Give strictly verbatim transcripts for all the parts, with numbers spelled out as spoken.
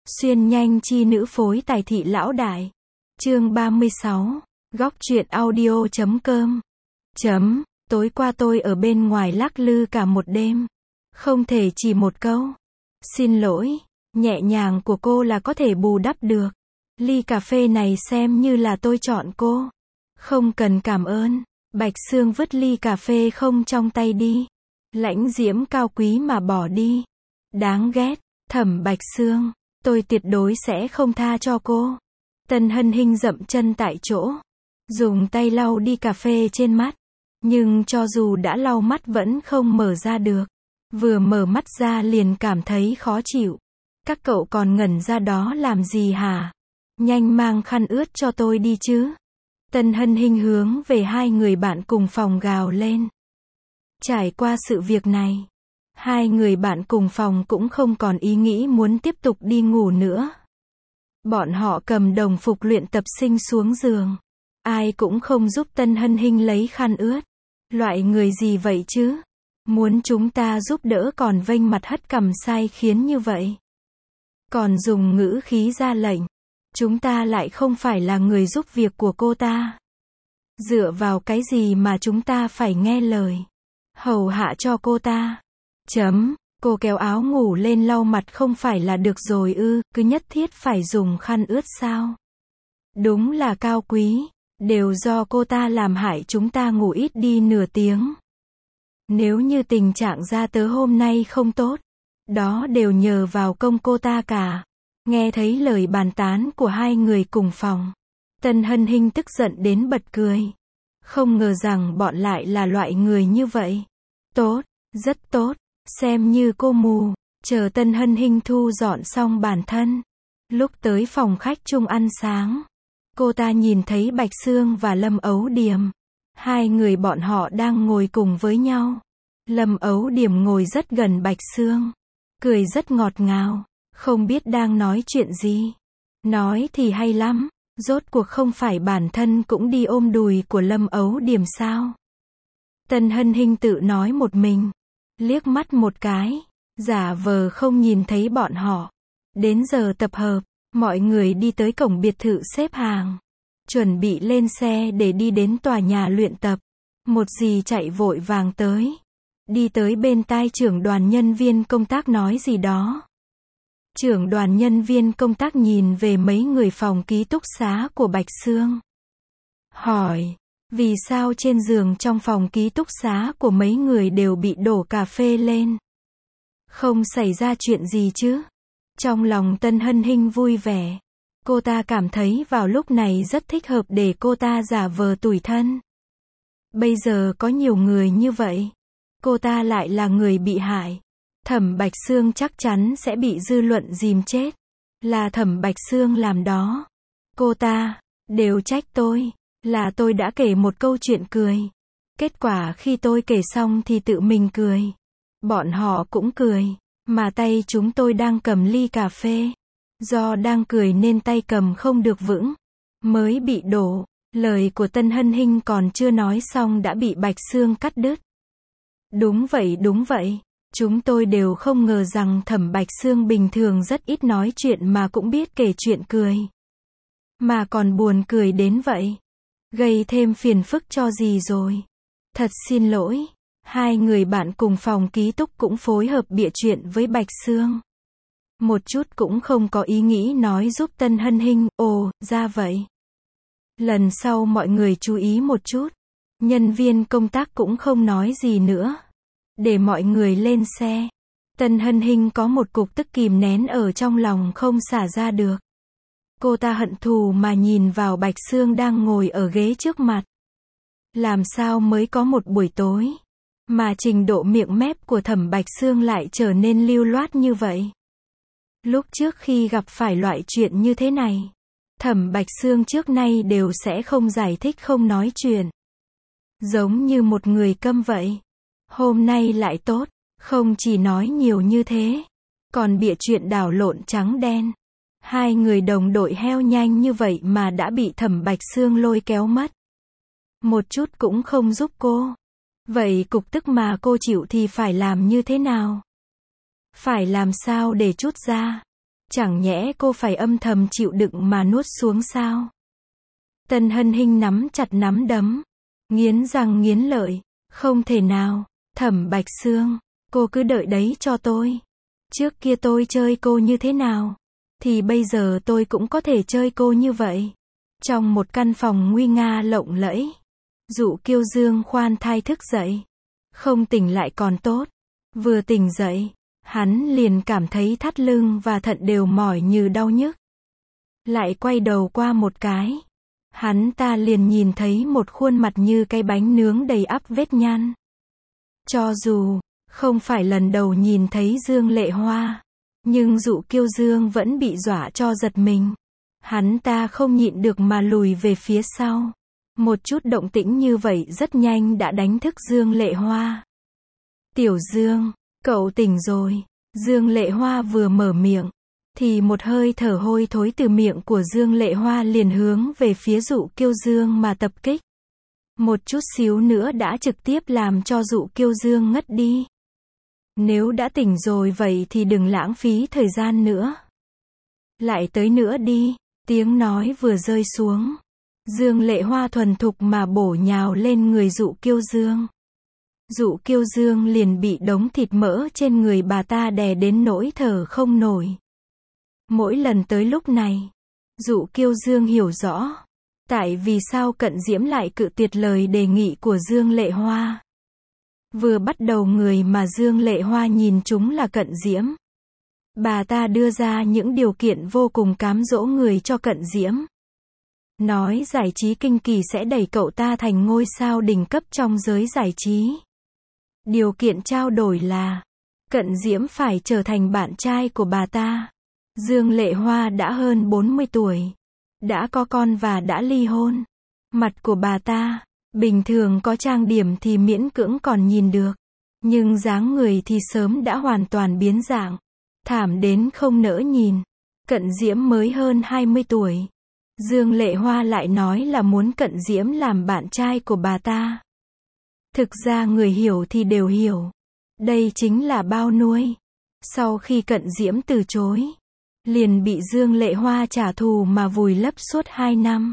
Xuyên nhanh chi nữ phối tài thị lão đại. Chương ba mươi sáu. Góc truyện audio chấm com. Chấm, tối qua tôi ở bên ngoài lắc lư cả một đêm. Không thể chỉ một câu. Xin lỗi, nhẹ nhàng của cô là có thể bù đắp được. Ly cà phê này xem như là tôi chọn cô. Không cần cảm ơn. Bạch Sương vứt ly cà phê không trong tay đi. Lãnh diễm cao quý mà bỏ đi. Đáng ghét, Thẩm Bạch Sương. Tôi tuyệt đối sẽ không tha cho cô. Tân Hân Hinh dậm chân tại chỗ. Dùng tay lau đi cà phê trên mắt. Nhưng cho dù đã lau mắt vẫn không mở ra được. Vừa mở mắt ra liền cảm thấy khó chịu. Các cậu còn ngẩn ra đó làm gì hả? Nhanh mang khăn ướt cho tôi đi chứ. Tân Hân Hinh hướng về hai người bạn cùng phòng gào lên. Trải qua sự việc này, hai người bạn cùng phòng cũng không còn ý nghĩ muốn tiếp tục đi ngủ nữa. Bọn họ cầm đồng phục luyện tập sinh xuống giường. Ai cũng không giúp Tân Hân Hinh lấy khăn ướt. Loại người gì vậy chứ? Muốn chúng ta giúp đỡ còn vênh mặt hất cằm sai khiến như vậy. Còn dùng ngữ khí ra lệnh. Chúng ta lại không phải là người giúp việc của cô ta. Dựa vào cái gì mà chúng ta phải nghe lời. Hầu hạ cho cô ta. Chấm, cô kéo áo ngủ lên lau mặt không phải là được rồi ư, cứ nhất thiết phải dùng khăn ướt sao? Đúng là cao quý, đều do cô ta làm hại chúng ta ngủ ít đi nửa tiếng. Nếu như tình trạng gia tớ hôm nay không tốt, đó đều nhờ vào công cô ta cả. Nghe thấy lời bàn tán của hai người cùng phòng. Tân Hân Hinh tức giận đến bật cười. Không ngờ rằng bọn lại là loại người như vậy. Tốt, rất tốt, xem như cô mù. Chờ Tân Hân Hinh thu dọn xong bản thân. Lúc tới phòng khách chung ăn sáng. Cô ta nhìn thấy Bạch Sương và Lâm Ấu Điềm. Hai người bọn họ đang ngồi cùng với nhau. Lâm Ấu Điềm ngồi rất gần Bạch Sương. Cười rất ngọt ngào. Không biết đang nói chuyện gì. Nói thì hay lắm. Rốt cuộc không phải bản thân cũng đi ôm đùi của Lâm Ấu Điềm sao? Tân Hân Hinh tự nói một mình. Liếc mắt một cái. Giả vờ không nhìn thấy bọn họ. Đến giờ tập hợp. Mọi người đi tới cổng biệt thự xếp hàng. Chuẩn bị lên xe để đi đến tòa nhà luyện tập. Một dì chạy vội vàng tới. Đi tới bên tai trưởng đoàn nhân viên công tác nói gì đó. Trưởng đoàn nhân viên công tác nhìn về mấy người phòng ký túc xá của Bạch Sương. Hỏi, vì sao trên giường trong phòng ký túc xá của mấy người đều bị đổ cà phê lên? Không xảy ra chuyện gì chứ? Trong lòng Tân Hân Hinh vui vẻ. Cô ta cảm thấy vào lúc này rất thích hợp để cô ta giả vờ tủi thân. Bây giờ có nhiều người như vậy. Cô ta lại là người bị hại. Thẩm Bạch Sương chắc chắn sẽ bị dư luận dìm chết. Là Thẩm Bạch Sương làm đó. Cô ta, đều trách tôi. Là tôi đã kể một câu chuyện cười. Kết quả khi tôi kể xong thì tự mình cười. Bọn họ cũng cười. Mà tay chúng tôi đang cầm ly cà phê. Do đang cười nên tay cầm không được vững. Mới bị đổ. Lời của Tân Hân Hinh còn chưa nói xong đã bị Bạch Sương cắt đứt. Đúng vậy đúng vậy. Chúng tôi đều không ngờ rằng Thẩm Bạch Sương bình thường rất ít nói chuyện mà cũng biết kể chuyện cười. Mà còn buồn cười đến vậy. Gây thêm phiền phức cho gì rồi. Thật xin lỗi. Hai người bạn cùng phòng ký túc cũng phối hợp bịa chuyện với Bạch Sương. Một chút cũng không có ý nghĩ nói giúp Tân Hân Hinh. Ồ, ra vậy. Lần sau mọi người chú ý một chút. Nhân viên công tác cũng không nói gì nữa. Để mọi người lên xe. Tân Hân Hinh có một cục tức kìm nén ở trong lòng không xả ra được. Cô ta hận thù mà nhìn vào Bạch Sương đang ngồi ở ghế trước mặt. Làm sao mới có một buổi tối, mà trình độ miệng mép của Thẩm Bạch Sương lại trở nên lưu loát như vậy. Lúc trước khi gặp phải loại chuyện như thế này, Thẩm Bạch Sương trước nay đều sẽ không giải thích không nói chuyện. Giống như một người câm vậy. Hôm nay lại tốt, không chỉ nói nhiều như thế, còn bịa chuyện đảo lộn trắng đen. Hai người đồng đội heo nhanh như vậy mà đã bị Thẩm Bạch Sương lôi kéo mất. Một chút cũng không giúp cô. Vậy cục tức mà cô chịu thì phải làm như thế nào? Phải làm sao để trút ra? Chẳng nhẽ cô phải âm thầm chịu đựng mà nuốt xuống sao? Tân Hân Hinh nắm chặt nắm đấm, nghiến răng nghiến lợi, không thể nào, Thẩm Bạch Sương, cô cứ đợi đấy cho tôi. Trước kia tôi chơi cô như thế nào, thì bây giờ tôi cũng có thể chơi cô như vậy. Trong một căn phòng nguy nga lộng lẫy, Dụ Kiêu Dương khoan thai thức dậy. Không tỉnh lại còn tốt, vừa tỉnh dậy, hắn liền cảm thấy thắt lưng và thận đều mỏi như đau nhức. Lại quay đầu qua một cái, hắn ta liền nhìn thấy một khuôn mặt như cái bánh nướng đầy ắp vết nhăn. Cho dù không phải lần đầu nhìn thấy Dương Lệ Hoa, nhưng Dụ Kiêu Dương vẫn bị dọa cho giật mình. Hắn ta không nhịn được mà lùi về phía sau. Một chút động tĩnh như vậy rất nhanh đã đánh thức Dương Lệ Hoa. Tiểu Dương, cậu tỉnh rồi. Dương Lệ Hoa vừa mở miệng, thì một hơi thở hôi thối từ miệng của Dương Lệ Hoa liền hướng về phía Dụ Kiêu Dương mà tập kích. Một chút xíu nữa đã trực tiếp làm cho Dụ Kiêu Dương ngất đi. Nếu đã tỉnh rồi vậy thì đừng lãng phí thời gian nữa. Lại tới nữa đi. Tiếng nói vừa rơi xuống, Dương Lệ Hoa thuần thục mà bổ nhào lên người Dụ Kiêu Dương. Dụ Kiêu Dương liền bị đống thịt mỡ trên người bà ta đè đến nỗi thở không nổi. Mỗi lần tới lúc này, Dụ Kiêu Dương hiểu rõ, tại vì sao Cận Diễm lại cự tuyệt lời đề nghị của Dương Lệ Hoa. Vừa bắt đầu người mà Dương Lệ Hoa nhìn chúng là Cận Diễm. Bà ta đưa ra những điều kiện vô cùng cám dỗ người cho Cận Diễm. Nói giải trí kinh kỳ sẽ đẩy cậu ta thành ngôi sao đỉnh cấp trong giới giải trí. Điều kiện trao đổi là Cận Diễm phải trở thành bạn trai của bà ta. Dương Lệ Hoa đã hơn bốn mươi tuổi, đã có con và đã ly hôn. Mặt của bà ta, bình thường có trang điểm thì miễn cưỡng còn nhìn được, nhưng dáng người thì sớm đã hoàn toàn biến dạng, thảm đến không nỡ nhìn. Cận Diễm mới hơn hai mươi tuổi. Dương Lệ Hoa lại nói là muốn Cận Diễm làm bạn trai của bà ta. Thực ra người hiểu thì đều hiểu. Đây chính là bao nuôi. Sau khi Cận Diễm từ chối, liền bị Dương Lệ Hoa trả thù mà vùi lấp suốt hai năm.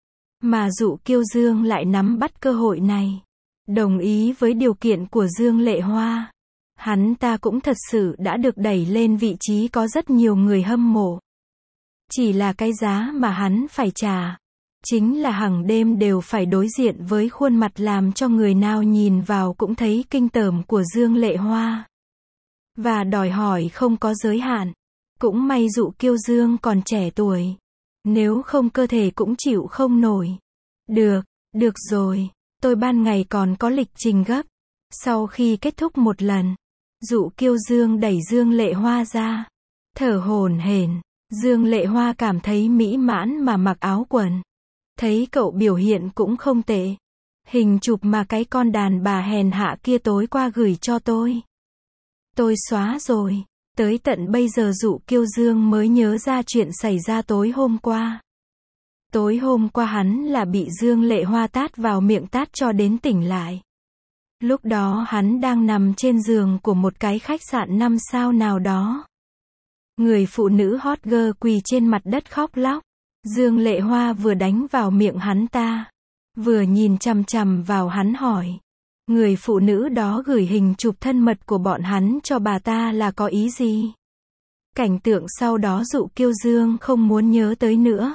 Mà Dụ Kiêu Dương lại nắm bắt cơ hội này, đồng ý với điều kiện của Dương Lệ Hoa. Hắn ta cũng thật sự đã được đẩy lên vị trí có rất nhiều người hâm mộ. Chỉ là cái giá mà hắn phải trả, chính là hàng đêm đều phải đối diện với khuôn mặt làm cho người nào nhìn vào cũng thấy kinh tởm của Dương Lệ Hoa. Và đòi hỏi không có giới hạn. Cũng may Dụ Kiêu Dương còn trẻ tuổi. Nếu không cơ thể cũng chịu không nổi. Được, được rồi. Tôi ban ngày còn có lịch trình gấp. Sau khi kết thúc một lần, Dụ Kiêu Dương đẩy Dương Lệ Hoa ra. Thở hổn hển. Dương Lệ Hoa cảm thấy mỹ mãn mà mặc áo quần. Thấy cậu biểu hiện cũng không tệ. Hình chụp mà cái con đàn bà hèn hạ kia tối qua gửi cho tôi. Tôi xóa rồi. Tới tận bây giờ Dụ Kiêu Dương mới nhớ ra chuyện xảy ra tối hôm qua. Tối hôm qua hắn là bị Dương Lệ Hoa tát vào miệng tát cho đến tỉnh lại. Lúc đó hắn đang nằm trên giường của một cái khách sạn năm sao nào đó. Người phụ nữ hot girl quỳ trên mặt đất khóc lóc. Dương Lệ Hoa vừa đánh vào miệng hắn ta, vừa nhìn chằm chằm vào hắn hỏi. Người phụ nữ đó gửi hình chụp thân mật của bọn hắn cho bà ta là có ý gì? Cảnh tượng sau đó Dụ Kiêu Dương không muốn nhớ tới nữa.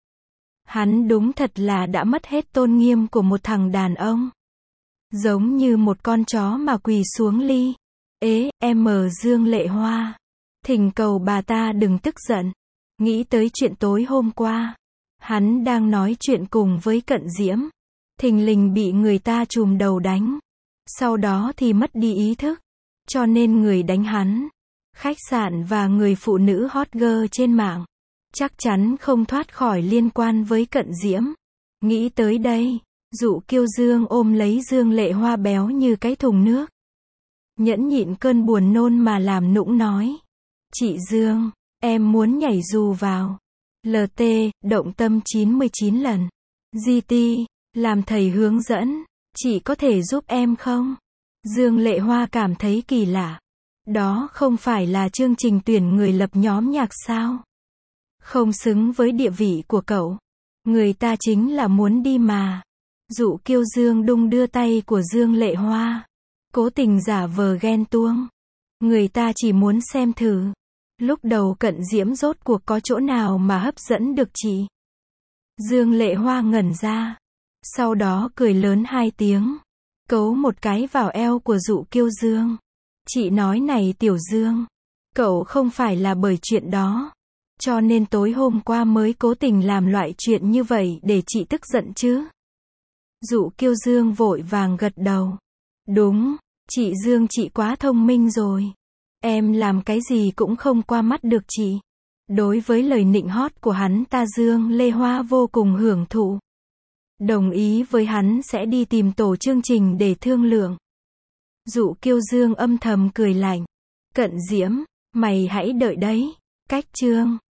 Hắn đúng thật là đã mất hết tôn nghiêm của một thằng đàn ông. Giống như một con chó mà quỳ xuống ly. Ế, em mờ Dương Lệ Hoa. Thỉnh cầu bà ta đừng tức giận. Nghĩ tới chuyện tối hôm qua. Hắn đang nói chuyện cùng với Cận Diễm. Thình lình bị người ta chùm đầu đánh. Sau đó thì mất đi ý thức. Cho nên người đánh hắn, khách sạn và người phụ nữ hot girl trên mạng, chắc chắn không thoát khỏi liên quan với Cận Diễm. Nghĩ tới đây, Dụ Kiêu Dương ôm lấy Dương Lệ Hoa béo như cái thùng nước. Nhẫn nhịn cơn buồn nôn mà làm nũng nói. Chị Dương, em muốn nhảy dù vào. lờ tê, động tâm chín mươi chín lần. giê tê, làm thầy hướng dẫn. Chị có thể giúp em không? Dương Lệ Hoa cảm thấy kỳ lạ. Đó không phải là chương trình tuyển người lập nhóm nhạc sao? Không xứng với địa vị của cậu. Người ta chính là muốn đi mà. Dụ Kiêu Dương đung đưa tay của Dương Lệ Hoa. Cố tình giả vờ ghen tuông. Người ta chỉ muốn xem thử. Lúc đầu Cận Diễm rốt cuộc có chỗ nào mà hấp dẫn được chị? Dương Lệ Hoa ngẩn ra. Sau đó cười lớn hai tiếng. Cấu một cái vào eo của Dụ Kiêu Dương. Chị nói này Tiểu Dương. Cậu không phải là bởi chuyện đó. Cho nên tối hôm qua mới cố tình làm loại chuyện như vậy để chị tức giận chứ? Dụ Kiêu Dương vội vàng gật đầu. Đúng, chị Dương chị quá thông minh rồi. Em làm cái gì cũng không qua mắt được chị. Đối với lời nịnh hót của hắn ta Dương Lê Hoa vô cùng hưởng thụ. Đồng ý với hắn sẽ đi tìm tổ chương trình để thương lượng. Dụ Kiêu Dương âm thầm cười lạnh. Cận Diễm, mày hãy đợi đấy. Cách chương